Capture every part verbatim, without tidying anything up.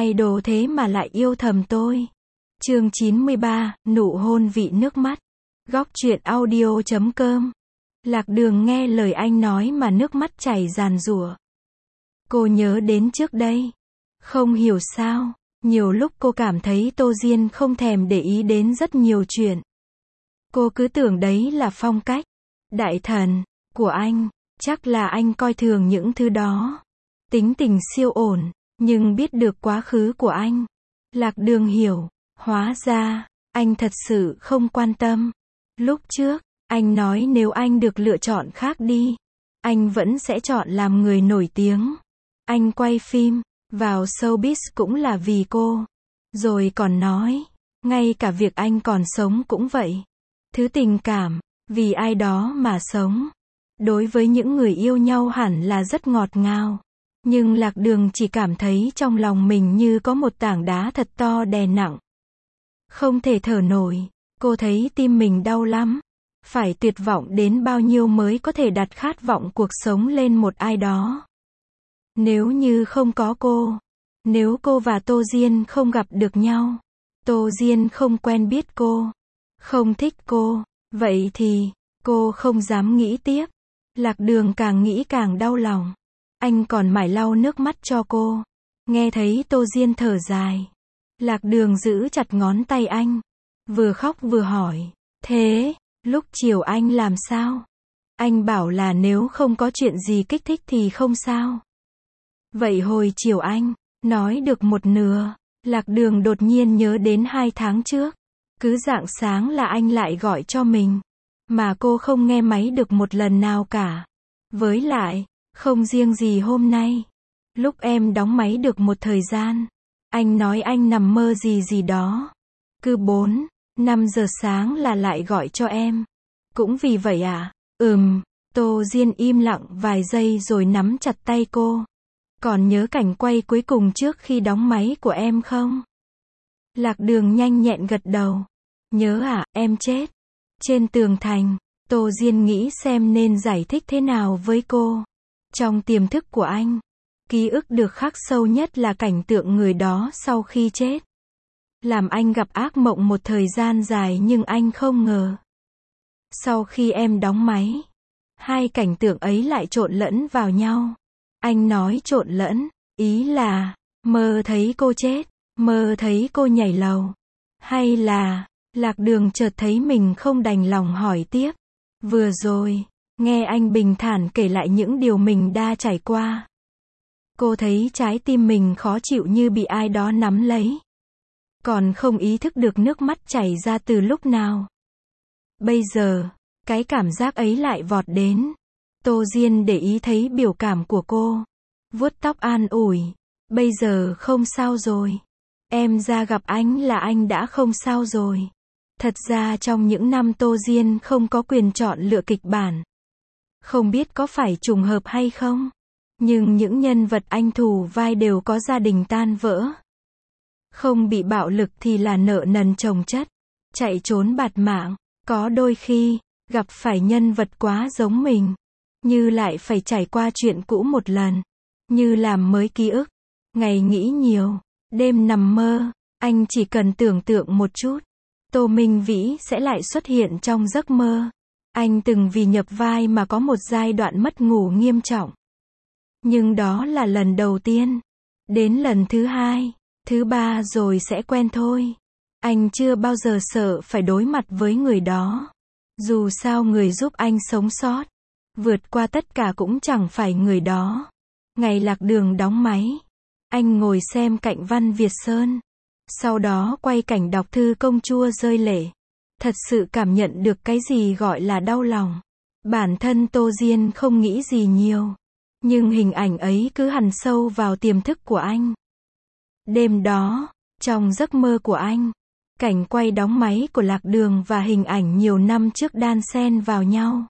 idol thế mà lại yêu thầm tôi. Chương chín mươi ba, nụ hôn vị nước mắt. Góc truyện audio chấm com. Lạc Đường nghe lời anh nói mà nước mắt chảy ràn rụa. Cô nhớ đến trước đây. Không hiểu sao, nhiều lúc cô cảm thấy Tô Diên không thèm để ý đến rất nhiều chuyện. Cô cứ tưởng đấy là phong cách, đại thần, của anh. Chắc là anh coi thường những thứ đó. Tính tình siêu ổn, nhưng biết được quá khứ của anh. Lạc Đường hiểu, hóa ra, anh thật sự không quan tâm. Lúc trước, anh nói nếu anh được lựa chọn khác đi, anh vẫn sẽ chọn làm người nổi tiếng. Anh quay phim, vào showbiz cũng là vì cô. Rồi còn nói, ngay cả việc anh còn sống cũng vậy. Thứ tình cảm, vì ai đó mà sống. Đối với những người yêu nhau hẳn là rất ngọt ngào. Nhưng Lạc Đường chỉ cảm thấy trong lòng mình như có một tảng đá thật to đè nặng. Không thể thở nổi, cô thấy tim mình đau lắm. Phải tuyệt vọng đến bao nhiêu mới có thể đặt khát vọng cuộc sống lên một ai đó. Nếu như không có cô, nếu cô và Tô Diên không gặp được nhau, Tô Diên không quen biết cô, không thích cô, vậy thì, cô không dám nghĩ tiếp. Lạc Đường càng nghĩ càng đau lòng. Anh còn mải lau nước mắt cho cô. Nghe thấy Tô Diên thở dài. Lạc Đường giữ chặt ngón tay anh. Vừa khóc vừa hỏi. Thế, lúc chiều anh làm sao? Anh bảo là nếu không có chuyện gì kích thích thì không sao. Vậy hồi chiều anh, nói được một nửa. Lạc Đường đột nhiên nhớ đến hai tháng trước. Cứ rạng sáng là anh lại gọi cho mình. Mà cô không nghe máy được một lần nào cả. Với lại, không riêng gì hôm nay. Lúc em đóng máy được một thời gian, anh nói anh nằm mơ gì gì đó. Cứ bốn, năm giờ sáng là lại gọi cho em. Cũng vì vậy à? Ừm, Tô Diên im lặng vài giây rồi nắm chặt tay cô. Còn nhớ cảnh quay cuối cùng trước khi đóng máy của em không? Lạc Đường nhanh nhẹn gật đầu. Nhớ à, em chết. Trên tường thành, Tô Diên nghĩ xem nên giải thích thế nào với cô. Trong tiềm thức của anh, ký ức được khắc sâu nhất là cảnh tượng người đó sau khi chết. Làm anh gặp ác mộng một thời gian dài nhưng anh không ngờ. Sau khi em đóng máy, hai cảnh tượng ấy lại trộn lẫn vào nhau. Anh nói trộn lẫn, ý là, mơ thấy cô chết, mơ thấy cô nhảy lầu. Hay là, Lạc Đường chợt thấy mình không đành lòng hỏi tiếp. Vừa rồi, nghe anh bình thản kể lại những điều mình đã trải qua. Cô thấy trái tim mình khó chịu như bị ai đó nắm lấy. Còn không ý thức được nước mắt chảy ra từ lúc nào. Bây giờ, cái cảm giác ấy lại vọt đến. Tô Diên để ý thấy biểu cảm của cô. Vuốt tóc an ủi. Bây giờ không sao rồi. Em ra gặp anh là anh đã không sao rồi. Thật ra trong những năm Tô Diên không có quyền chọn lựa kịch bản. Không biết có phải trùng hợp hay không? Nhưng những nhân vật anh thủ vai đều có gia đình tan vỡ. Không bị bạo lực thì là nợ nần chồng chất. Chạy trốn bạt mạng. Có đôi khi, gặp phải nhân vật quá giống mình. Như lại phải trải qua chuyện cũ một lần. Như làm mới ký ức. Ngày nghĩ nhiều, đêm nằm mơ. Anh chỉ cần tưởng tượng một chút. Tô Minh Vĩ sẽ lại xuất hiện trong giấc mơ. Anh từng vì nhập vai mà có một giai đoạn mất ngủ nghiêm trọng. Nhưng đó là lần đầu tiên. Đến lần thứ hai, thứ ba rồi sẽ quen thôi. Anh chưa bao giờ sợ phải đối mặt với người đó. Dù sao người giúp anh sống sót, vượt qua tất cả cũng chẳng phải người đó. Ngày Lạc Đường đóng máy, anh ngồi xem cạnh Văn Việt Sơn. Sau đó quay cảnh đọc thư công chúa rơi lệ. Thật sự cảm nhận được cái gì gọi là đau lòng. Bản thân Tô Diên không nghĩ gì nhiều. Nhưng hình ảnh ấy cứ hằn sâu vào tiềm thức của anh. Đêm đó, trong giấc mơ của anh, cảnh quay đóng máy của Lạc Đường và hình ảnh nhiều năm trước đan xen vào nhau.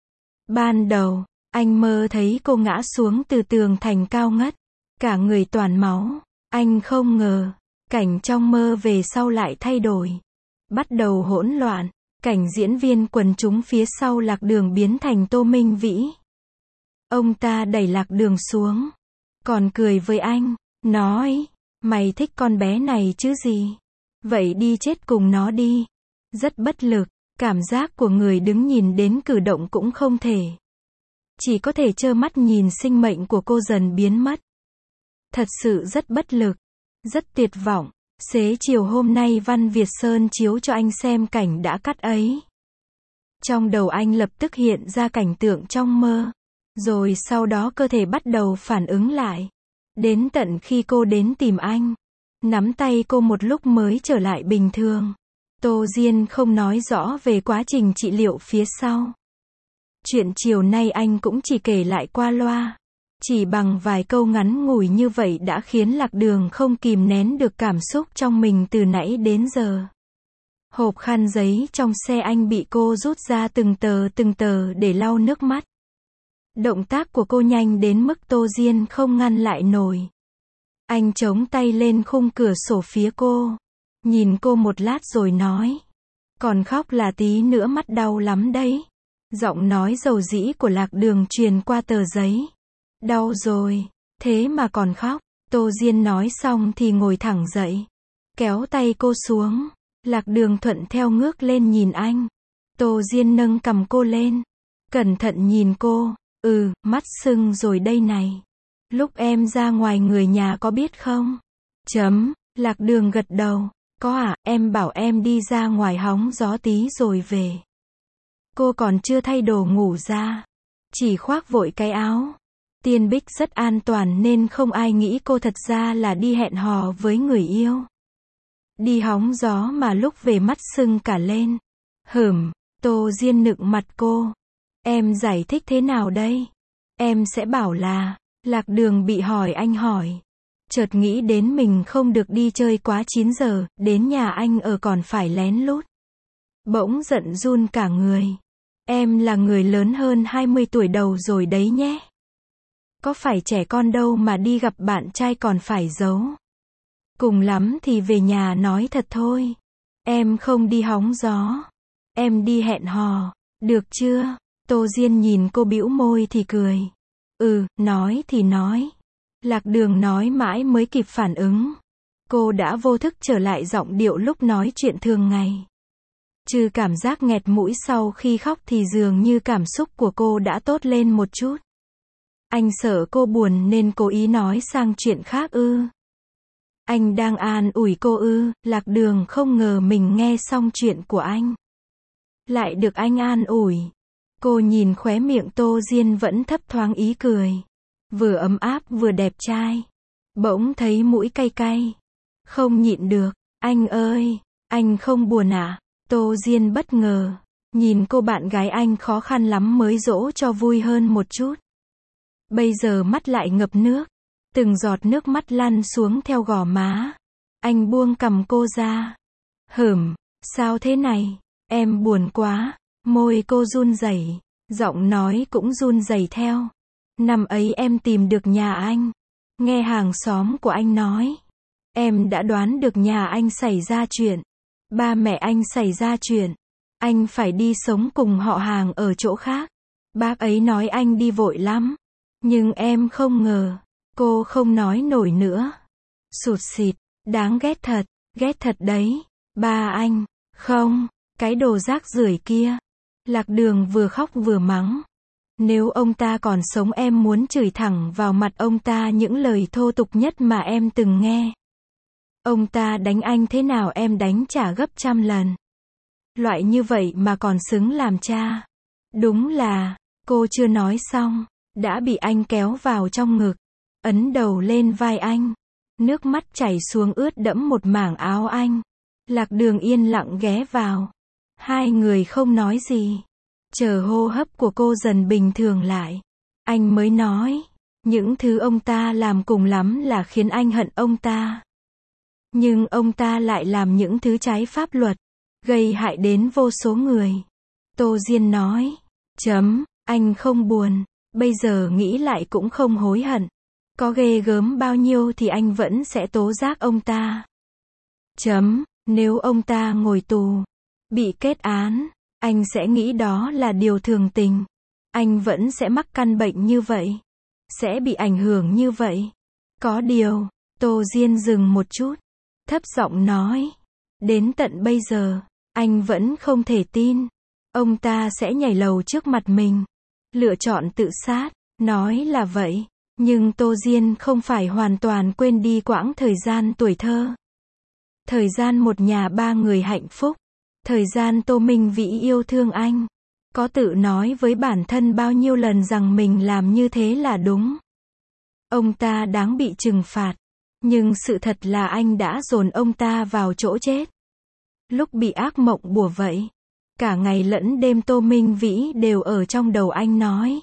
Ban đầu, anh mơ thấy cô ngã xuống từ tường thành cao ngất. Cả người toàn máu. Anh không ngờ. Cảnh trong mơ về sau lại thay đổi. Bắt đầu hỗn loạn. Cảnh diễn viên quần chúng phía sau Lạc Đường biến thành Tô Minh Vĩ. Ông ta đẩy Lạc Đường xuống. Còn cười với anh. Nói. Mày thích con bé này chứ gì? Vậy đi chết cùng nó đi. Rất bất lực, cảm giác của người đứng nhìn đến cử động cũng không thể. Chỉ có thể trơ mắt nhìn sinh mệnh của cô dần biến mất. Thật sự rất bất lực, rất tuyệt vọng. Xế chiều hôm nay Văn Việt Sơn chiếu cho anh xem cảnh đã cắt ấy. Trong đầu anh lập tức hiện ra cảnh tượng trong mơ. Rồi sau đó cơ thể bắt đầu phản ứng lại. Đến tận khi cô đến tìm anh. Nắm tay cô một lúc mới trở lại bình thường. Tô Diên không nói rõ về quá trình trị liệu phía sau. Chuyện chiều nay anh cũng chỉ kể lại qua loa. Chỉ bằng vài câu ngắn ngủi như vậy đã khiến Lạc Đường không kìm nén được cảm xúc trong mình từ nãy đến giờ. Hộp khăn giấy trong xe anh bị cô rút ra từng tờ từng tờ để lau nước mắt. Động tác của cô nhanh đến mức Tô Diên không ngăn lại nổi. Anh chống tay lên khung cửa sổ phía cô. Nhìn cô một lát rồi nói. Còn khóc là tí nữa mắt đau lắm đấy. Giọng nói dầu dĩ của Lạc Đường truyền qua tờ giấy. Đau rồi, thế mà còn khóc. Tô Diên nói xong thì ngồi thẳng dậy. Kéo tay cô xuống. Lạc Đường thuận theo ngước lên nhìn anh. Tô Diên nâng cầm cô lên. Cẩn thận nhìn cô. Ừ, mắt sưng rồi đây này. Lúc em ra ngoài người nhà có biết không? Chấm, Lạc Đường gật đầu. Có à, em bảo em đi ra ngoài hóng gió tí rồi về. Cô còn chưa thay đồ ngủ ra. Chỉ khoác vội cái áo. Tiên Bích rất an toàn nên không ai nghĩ cô thật ra là đi hẹn hò với người yêu. Đi hóng gió mà lúc về mắt sưng cả lên. Hửm, Tô Diên nựng mặt cô. Em giải thích thế nào đây? Em sẽ bảo là, Lạc Đường bị hỏi anh hỏi. Chợt nghĩ đến mình không được đi chơi quá chín giờ, đến nhà anh ở còn phải lén lút. Bỗng giận run cả người. Em là người lớn hơn hai mươi tuổi đầu rồi đấy nhé. Có phải trẻ con đâu mà đi gặp bạn trai còn phải giấu. Cùng lắm thì về nhà nói thật thôi. Em không đi hóng gió. Em đi hẹn hò. Được chưa? Tô Diên nhìn cô bĩu môi thì cười. Ừ, nói thì nói. Lạc Đường nói mãi mới kịp phản ứng. Cô đã vô thức trở lại giọng điệu lúc nói chuyện thường ngày. Trừ cảm giác nghẹt mũi sau khi khóc thì dường như cảm xúc của cô đã tốt lên một chút. Anh sợ cô buồn nên cố ý nói sang chuyện khác ư. Anh đang an ủi cô ư. Lạc Đường không ngờ mình nghe xong chuyện của anh. Lại được anh an ủi. Cô nhìn khóe miệng Tô Diên vẫn thấp thoáng ý cười. Vừa ấm áp vừa đẹp trai. Bỗng thấy mũi cay cay. Không nhịn được. Anh ơi, anh không buồn à? Tô Diên bất ngờ. Nhìn cô bạn gái anh khó khăn lắm mới dỗ cho vui hơn một chút. Bây giờ mắt lại ngập nước. Từng giọt nước mắt lăn xuống theo gò má. Anh buông cầm cô ra. Hửm, sao thế này? Em buồn quá. Môi cô run rẩy, giọng nói cũng run rẩy theo. Năm ấy em tìm được nhà anh. Nghe hàng xóm của anh nói. Em đã đoán được nhà anh xảy ra chuyện. Ba mẹ anh xảy ra chuyện. Anh phải đi sống cùng họ hàng ở chỗ khác. Bác ấy nói anh đi vội lắm. Nhưng em không ngờ. Cô không nói nổi nữa. Sụt sịt, đáng ghét thật, ghét thật đấy. Ba anh, không, cái đồ rác rưởi kia. Lạc Đường vừa khóc vừa mắng. Nếu ông ta còn sống em muốn chửi thẳng vào mặt ông ta những lời thô tục nhất mà em từng nghe. Ông ta đánh anh thế nào em đánh trả gấp trăm lần. Loại như vậy mà còn xứng làm cha. Đúng là, cô chưa nói xong, đã bị anh kéo vào trong ngực, ấn đầu lên vai anh. Nước mắt chảy xuống ướt đẫm một mảng áo anh. Lạc Đường yên lặng ghé vào. Hai người không nói gì. Chờ hô hấp của cô dần bình thường lại. Anh mới nói. Những thứ ông ta làm cùng lắm là khiến anh hận ông ta. Nhưng ông ta lại làm những thứ trái pháp luật. Gây hại đến vô số người. Tô Diên nói. Chấm, anh không buồn. Bây giờ nghĩ lại cũng không hối hận. Có ghê gớm bao nhiêu thì anh vẫn sẽ tố giác ông ta. Chấm, nếu ông ta ngồi tù, bị kết án, anh sẽ nghĩ đó là điều thường tình. Anh vẫn sẽ mắc căn bệnh như vậy. Sẽ bị ảnh hưởng như vậy. Có điều, Tô Diên dừng một chút, thấp giọng nói. Đến tận bây giờ, anh vẫn không thể tin. Ông ta sẽ nhảy lầu trước mặt mình. Lựa chọn tự sát. Nói là vậy. Nhưng Tô Diên không phải hoàn toàn quên đi quãng thời gian tuổi thơ. Thời gian một nhà ba người hạnh phúc. Thời gian Tô Minh Vĩ yêu thương anh. Có tự nói với bản thân bao nhiêu lần rằng mình làm như thế là đúng. Ông ta đáng bị trừng phạt. Nhưng sự thật là anh đã dồn ông ta vào chỗ chết. Lúc bị ác mộng bủa vậy. Cả ngày lẫn đêm Tô Minh Vĩ đều ở trong đầu anh nói.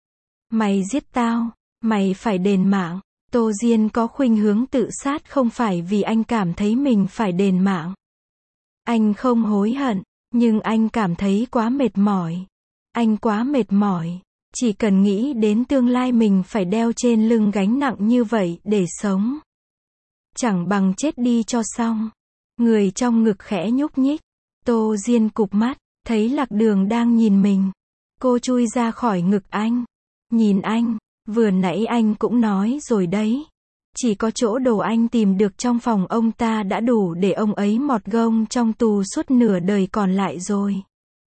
Mày giết tao, mày phải đền mạng. Tô Diên có khuynh hướng tự sát không phải vì anh cảm thấy mình phải đền mạng. Anh không hối hận, nhưng anh cảm thấy quá mệt mỏi. Anh quá mệt mỏi. Chỉ cần nghĩ đến tương lai mình phải đeo trên lưng gánh nặng như vậy để sống. Chẳng bằng chết đi cho xong. Người trong ngực khẽ nhúc nhích. Tô Diên cụp mắt, thấy Lạc Đường đang nhìn mình. Cô chui ra khỏi ngực anh. Nhìn anh, vừa nãy anh cũng nói rồi đấy. Chỉ có chỗ đồ anh tìm được trong phòng ông ta đã đủ để ông ấy mọt gông trong tù suốt nửa đời còn lại rồi.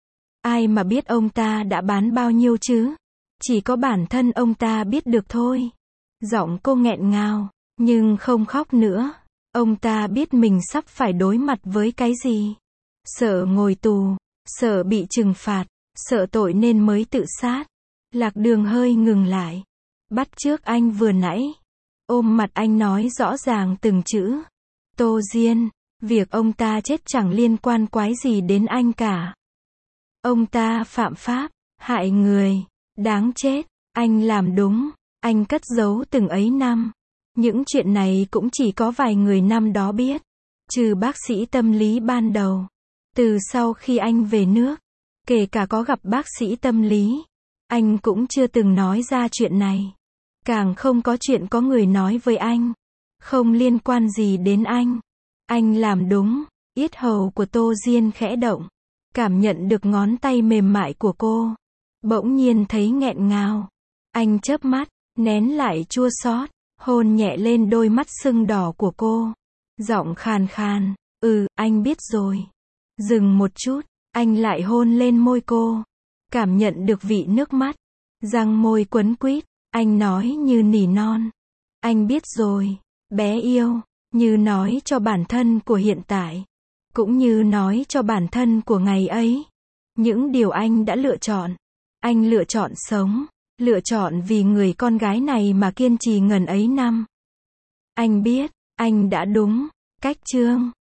Ai mà biết ông ta đã bán bao nhiêu chứ? Chỉ có bản thân ông ta biết được thôi. Giọng cô nghẹn ngào, nhưng không khóc nữa. Ông ta biết mình sắp phải đối mặt với cái gì. Sợ ngồi tù, sợ bị trừng phạt, sợ tội nên mới tự sát. Lạc Đường hơi ngừng lại. Bắt chước anh vừa nãy. Ôm mặt anh nói rõ ràng từng chữ. Tô Diên, việc ông ta chết chẳng liên quan quái gì đến anh cả. Ông ta phạm pháp, hại người, đáng chết. Anh làm đúng, anh cất giấu từng ấy năm. Những chuyện này cũng chỉ có vài người năm đó biết. Trừ bác sĩ tâm lý ban đầu. Từ sau khi anh về nước, kể cả có gặp bác sĩ tâm lý, anh cũng chưa từng nói ra chuyện này. Càng không có chuyện có người nói với anh. Không liên quan gì đến anh. Anh làm đúng. Yết hầu của Tô Diên khẽ động. Cảm nhận được ngón tay mềm mại của cô. Bỗng nhiên thấy nghẹn ngào. Anh chớp mắt, nén lại chua xót, hôn nhẹ lên đôi mắt sưng đỏ của cô. Giọng khàn khàn, ừ, anh biết rồi. Dừng một chút, anh lại hôn lên môi cô. Cảm nhận được vị nước mắt. Răng môi quấn quýt, anh nói như nỉ non. Anh biết rồi, bé yêu, như nói cho bản thân của hiện tại. Cũng như nói cho bản thân của ngày ấy. Những điều anh đã lựa chọn. Anh lựa chọn sống. Lựa chọn vì người con gái này mà kiên trì ngần ấy năm. Anh biết, anh đã đúng. Cách chương